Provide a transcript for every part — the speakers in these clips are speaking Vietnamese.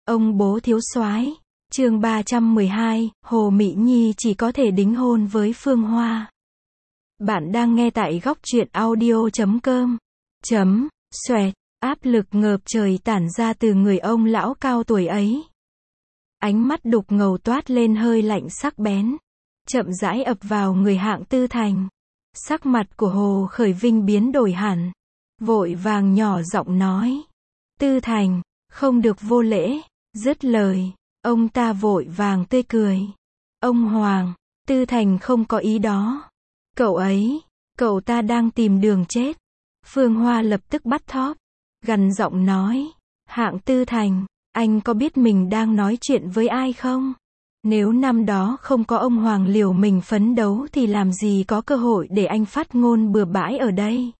Ông bố thiếu soái. Chương 312, Hồ Mỹ Nhi chỉ có thể đính hôn với Phương Hoa. Bạn đang nghe tại góc truyện audio.com. Xoẹt, áp lực ngập trời tản ra từ người ông lão cao tuổi ấy. Ánh mắt đục ngầu toát lên hơi lạnh sắc bén, chậm rãi ập vào người Hạng Tư Thành. Sắc mặt của Hồ Khởi Vinh biến đổi hẳn, vội vàng nhỏ giọng nói: Tư Thành, không được vô lễ. Dứt lời, ông ta vội vàng tươi cười: Ông Hoàng, Tư Thành không có ý đó. Cậu ta đang tìm đường chết. Phương Hoa lập tức bắt thóp, gằn giọng nói: Hạng Tư Thành, anh có biết mình đang nói chuyện với ai không? Nếu năm đó không có ông Hoàng liều mình phấn đấu thì làm gì có cơ hội để anh phát ngôn bừa bãi ở đây.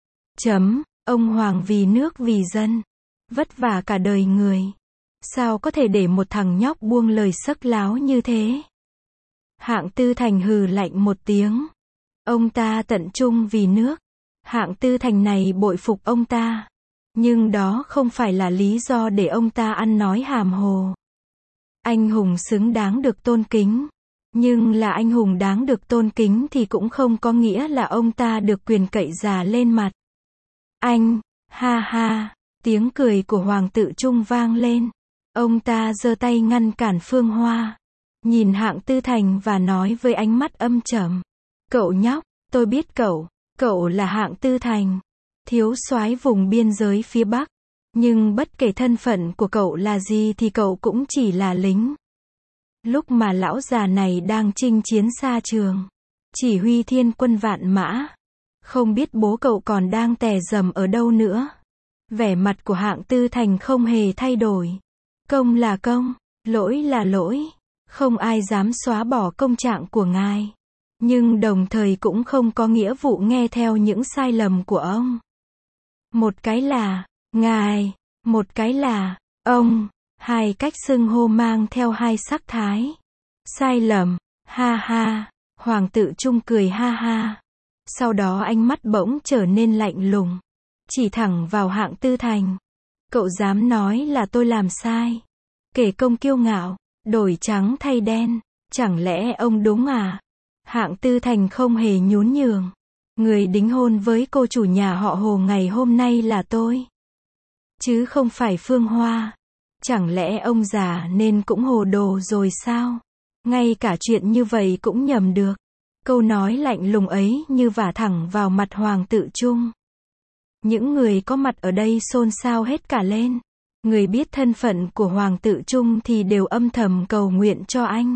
Ông Hoàng vì nước vì dân, vất vả cả đời người. Sao có thể để một thằng nhóc buông lời sấc láo như thế? Hạng Tư Thành hừ lạnh một tiếng. Ông ta tận trung vì nước. Hạng Tư Thành này bội phục ông ta. Nhưng đó không phải là lý do để ông ta ăn nói hàm hồ. Anh hùng xứng đáng được tôn kính. Nhưng là anh hùng đáng được tôn kính thì cũng không có nghĩa là ông ta được quyền cậy già lên mặt. Ha ha, tiếng cười của Hoàng Tự Trung vang lên. Ông ta giơ tay ngăn cản Phương Hoa, nhìn Hạng Tư Thành và nói với ánh mắt âm trầm: Cậu nhóc, tôi biết cậu là Hạng Tư Thành, thiếu soái vùng biên giới phía Bắc. Nhưng bất kể thân phận của cậu là gì thì cậu cũng chỉ là lính. Lúc mà lão già này đang chinh chiến xa trường, chỉ huy thiên quân vạn mã, không biết bố cậu còn đang tè rầm ở đâu nữa. Vẻ mặt của Hạng Tư Thành không hề thay đổi. Công là công, lỗi là lỗi. Không ai dám xóa bỏ công trạng của ngài. Nhưng đồng thời cũng không có nghĩa vụ nghe theo những sai lầm của ông. Một cái là ngài, một cái là ông. Hai cách xưng hô mang theo hai sắc thái. Sai lầm, ha ha. Hoàng Tự Trung cười ha ha. Sau đó ánh mắt bỗng trở nên lạnh lùng, chỉ thẳng vào Hạng Tư Thành. Cậu dám nói là tôi làm sai? Kể công kiêu ngạo, đổi trắng thay đen, chẳng lẽ ông đúng à? Hạng Tư Thành không hề nhún nhường. Người đính hôn với cô chủ nhà họ Hồ ngày hôm nay là tôi, chứ không phải Phương Hoa. Chẳng lẽ ông già nên cũng hồ đồ rồi sao? Ngay cả chuyện như vậy cũng nhầm được. Câu nói lạnh lùng ấy như vả thẳng vào mặt Hoàng Tự Trung. Những người có mặt ở đây xôn xao hết cả lên. Người biết thân phận của Hoàng Tự Trung thì đều âm thầm cầu nguyện cho anh.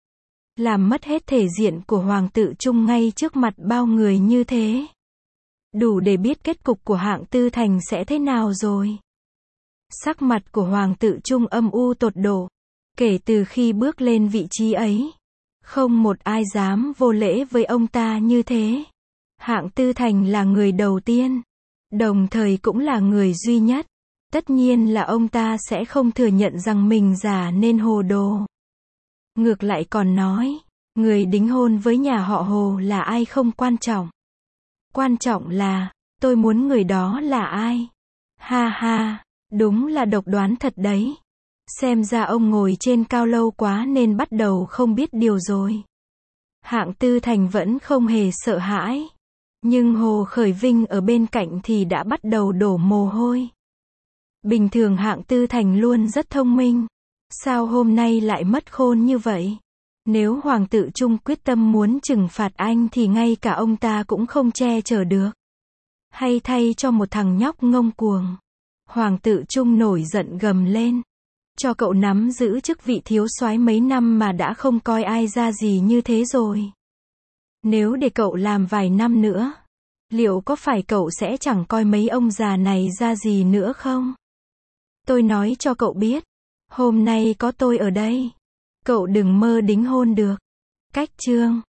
Làm mất hết thể diện của Hoàng Tự Trung ngay trước mặt bao người như thế. Đủ để biết kết cục của Hạng Tư Thành sẽ thế nào rồi. Sắc mặt của Hoàng Tự Trung âm u tột độ. Kể từ khi bước lên vị trí ấy, không một ai dám vô lễ với ông ta như thế. Hạng Tư Thành là người đầu tiên, đồng thời cũng là người duy nhất. Tất nhiên là ông ta sẽ không thừa nhận rằng mình già nên hồ đồ. Ngược lại còn nói, người đính hôn với nhà họ Hồ là ai không quan trọng. Quan trọng là, tôi muốn người đó là ai. Ha ha, đúng là độc đoán thật đấy. Xem ra ông ngồi trên cao lâu quá nên bắt đầu không biết điều rồi. Hạng Tư Thành vẫn không hề sợ hãi. Nhưng Hồ Khởi Vinh ở bên cạnh thì đã bắt đầu đổ mồ hôi. Bình thường Hạng Tư Thành luôn rất thông minh. Sao hôm nay lại mất khôn như vậy? Nếu Hoàng Tự Trung quyết tâm muốn trừng phạt anh thì ngay cả ông ta cũng không che chở được. Hay thay cho một thằng nhóc ngông cuồng. Hoàng Tự Trung nổi giận gầm lên. Cho cậu nắm giữ chức vị thiếu soái mấy năm mà đã không coi ai ra gì như thế rồi. Nếu để cậu làm vài năm nữa, liệu có phải cậu sẽ chẳng coi mấy ông già này ra gì nữa không? Tôi nói cho cậu biết, hôm nay có tôi ở đây, cậu đừng mơ đính hôn được. Cách chương